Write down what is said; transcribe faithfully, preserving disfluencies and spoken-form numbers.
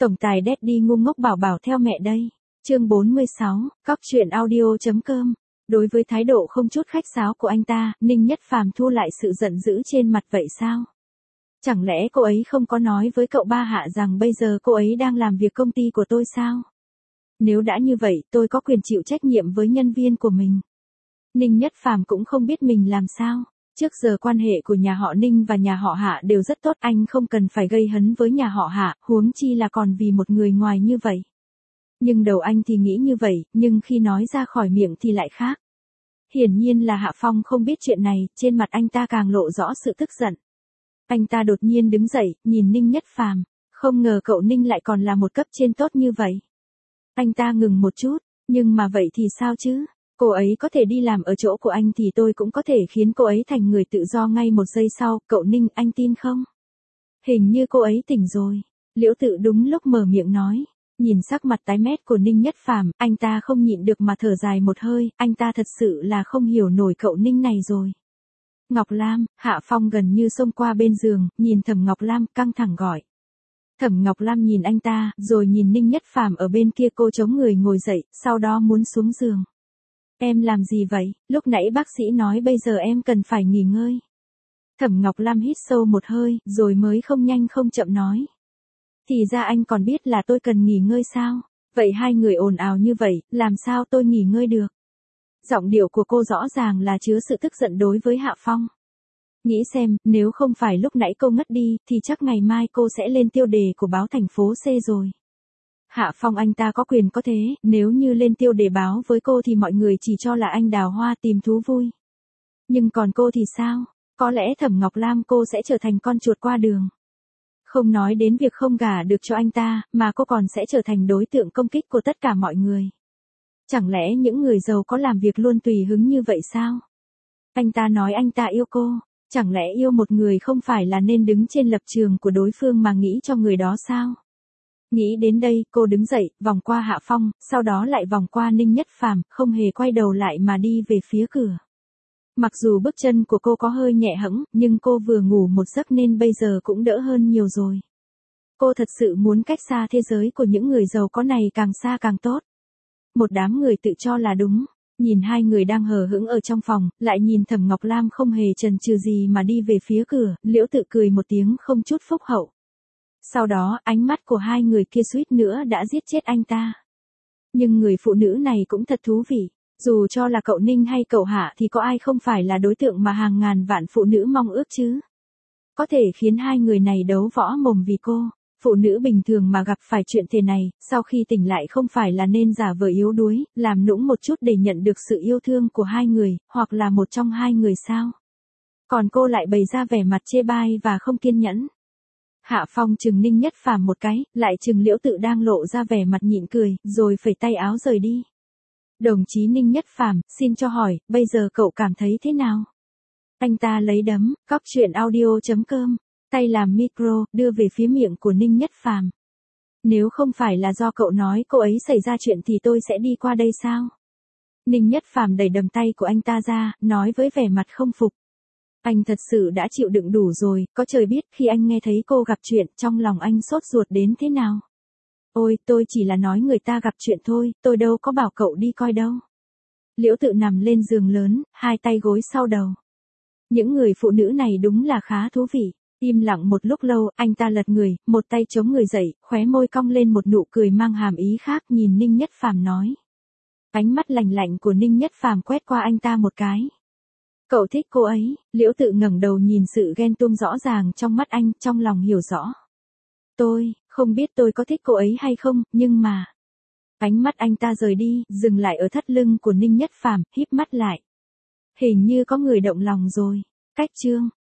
Tổng tài Daddy ngu ngốc bảo bảo theo mẹ đây. Chương bốn mươi sáu, Cóc truyện audio.com. Đối với thái độ không chút khách sáo của anh ta, Ninh Nhất Phàm thu lại sự giận dữ trên mặt vậy sao? Chẳng lẽ cô ấy không có nói với cậu ba Hạ rằng bây giờ cô ấy đang làm việc công ty của tôi sao? Nếu đã như vậy, tôi có quyền chịu trách nhiệm với nhân viên của mình. Ninh Nhất Phàm cũng không biết mình làm sao. Trước giờ quan hệ của nhà họ Ninh và nhà họ Hạ đều rất tốt, anh không cần phải gây hấn với nhà họ Hạ, huống chi là còn vì một người ngoài như vậy. Nhưng đầu anh thì nghĩ như vậy, nhưng khi nói ra khỏi miệng thì lại khác. Hiển nhiên là Hạ Phong không biết chuyện này, trên mặt anh ta càng lộ rõ sự tức giận. Anh ta đột nhiên đứng dậy, nhìn Ninh Nhất Phàm, không ngờ cậu Ninh lại còn là một cấp trên tốt như vậy. Anh ta ngừng một chút, nhưng mà vậy thì sao chứ? Cô ấy có thể đi làm ở chỗ của anh thì tôi cũng có thể khiến cô ấy thành người tự do ngay một giây sau, cậu Ninh, anh tin không? Hình như cô ấy tỉnh rồi. Liễu Tự đúng lúc mở miệng nói. Nhìn sắc mặt tái mét của Ninh Nhất Phàm, anh ta không nhịn được mà thở dài một hơi, anh ta thật sự là không hiểu nổi cậu Ninh này rồi. Ngọc Lam, Hạ Phong gần như xông qua bên giường, nhìn Thẩm Ngọc Lam, căng thẳng gọi. Thẩm Ngọc Lam nhìn anh ta, rồi nhìn Ninh Nhất Phàm ở bên kia, cô chống người ngồi dậy, sau đó muốn xuống giường. Em làm gì vậy? Lúc nãy bác sĩ nói bây giờ em cần phải nghỉ ngơi. Thẩm Ngọc Lam hít sâu một hơi, rồi mới không nhanh không chậm nói. Thì ra anh còn biết là tôi cần nghỉ ngơi sao? Vậy hai người ồn ào như vậy, làm sao tôi nghỉ ngơi được? Giọng điệu của cô rõ ràng là chứa sự tức giận đối với Hạ Phong. Nghĩ xem, nếu không phải lúc nãy cô ngất đi, thì chắc ngày mai cô sẽ lên tiêu đề của báo thành phố C rồi. Hạ Phong anh ta có quyền có thế, nếu như lên tiêu đề báo với cô thì mọi người chỉ cho là anh đào hoa tìm thú vui. Nhưng còn cô thì sao? Có lẽ Thẩm Ngọc Lam cô sẽ trở thành con chuột qua đường. Không nói đến việc không gả được cho anh ta, mà cô còn sẽ trở thành đối tượng công kích của tất cả mọi người. Chẳng lẽ những người giàu có làm việc luôn tùy hứng như vậy sao? Anh ta nói anh ta yêu cô, chẳng lẽ yêu một người không phải là nên đứng trên lập trường của đối phương mà nghĩ cho người đó sao? Nghĩ đến đây, cô đứng dậy, vòng qua Hạ Phong, sau đó lại vòng qua Ninh Nhất Phàm, không hề quay đầu lại mà đi về phía cửa. Mặc dù bước chân của cô có hơi nhẹ hẫng, nhưng cô vừa ngủ một giấc nên bây giờ cũng đỡ hơn nhiều rồi. Cô thật sự muốn cách xa thế giới của những người giàu có này càng xa càng tốt. Một đám người tự cho là đúng, nhìn hai người đang hờ hững ở trong phòng, lại nhìn Thẩm Ngọc Lam không hề chần chừ gì mà đi về phía cửa, Liễu Tự cười một tiếng không chút phúc hậu. Sau đó, ánh mắt của hai người kia suýt nữa đã giết chết anh ta. Nhưng người phụ nữ này cũng thật thú vị. Dù cho là cậu Ninh hay cậu Hạ thì có ai không phải là đối tượng mà hàng ngàn vạn phụ nữ mong ước chứ? Có thể khiến hai người này đấu võ mồm vì cô. Phụ nữ bình thường mà gặp phải chuyện thế này, sau khi tỉnh lại không phải là nên giả vờ yếu đuối, làm nũng một chút để nhận được sự yêu thương của hai người, hoặc là một trong hai người sao? Còn cô lại bày ra vẻ mặt chê bai và không kiên nhẫn. Hạ Phong chừng Ninh Nhất Phàm một cái, lại chừng Liễu Tự đang lộ ra vẻ mặt nhịn cười, rồi phẩy tay áo rời đi. Đồng chí Ninh Nhất Phàm, xin cho hỏi, bây giờ cậu cảm thấy thế nào? Anh ta lấy đấm, cóc truyện audio.com, tay làm micro, đưa về phía miệng của Ninh Nhất Phàm. Nếu không phải là do cậu nói cô ấy xảy ra chuyện thì tôi sẽ đi qua đây sao? Ninh Nhất Phàm đẩy đầm tay của anh ta ra, nói với vẻ mặt không phục. Anh thật sự đã chịu đựng đủ rồi, có trời biết khi anh nghe thấy cô gặp chuyện, trong lòng anh sốt ruột đến thế nào. Ôi, tôi chỉ là nói người ta gặp chuyện thôi, tôi đâu có bảo cậu đi coi đâu. Liễu Tự nằm lên giường lớn, hai tay gối sau đầu. Những người phụ nữ này đúng là khá thú vị. Im lặng một lúc lâu, anh ta lật người, một tay chống người dậy, khóe môi cong lên một nụ cười mang hàm ý khác, nhìn Ninh Nhất Phàm nói. Ánh mắt lạnh lạnh của Ninh Nhất Phàm quét qua anh ta một cái. Cậu thích cô ấy? Liễu Tự ngẩng đầu nhìn sự ghen tuông rõ ràng trong mắt anh, trong lòng hiểu rõ. Tôi, không biết tôi có thích cô ấy hay không, nhưng mà... Ánh mắt anh ta rời đi, dừng lại ở thắt lưng của Ninh Nhất Phàm, híp mắt lại. Hình như có người động lòng rồi. Cách chương.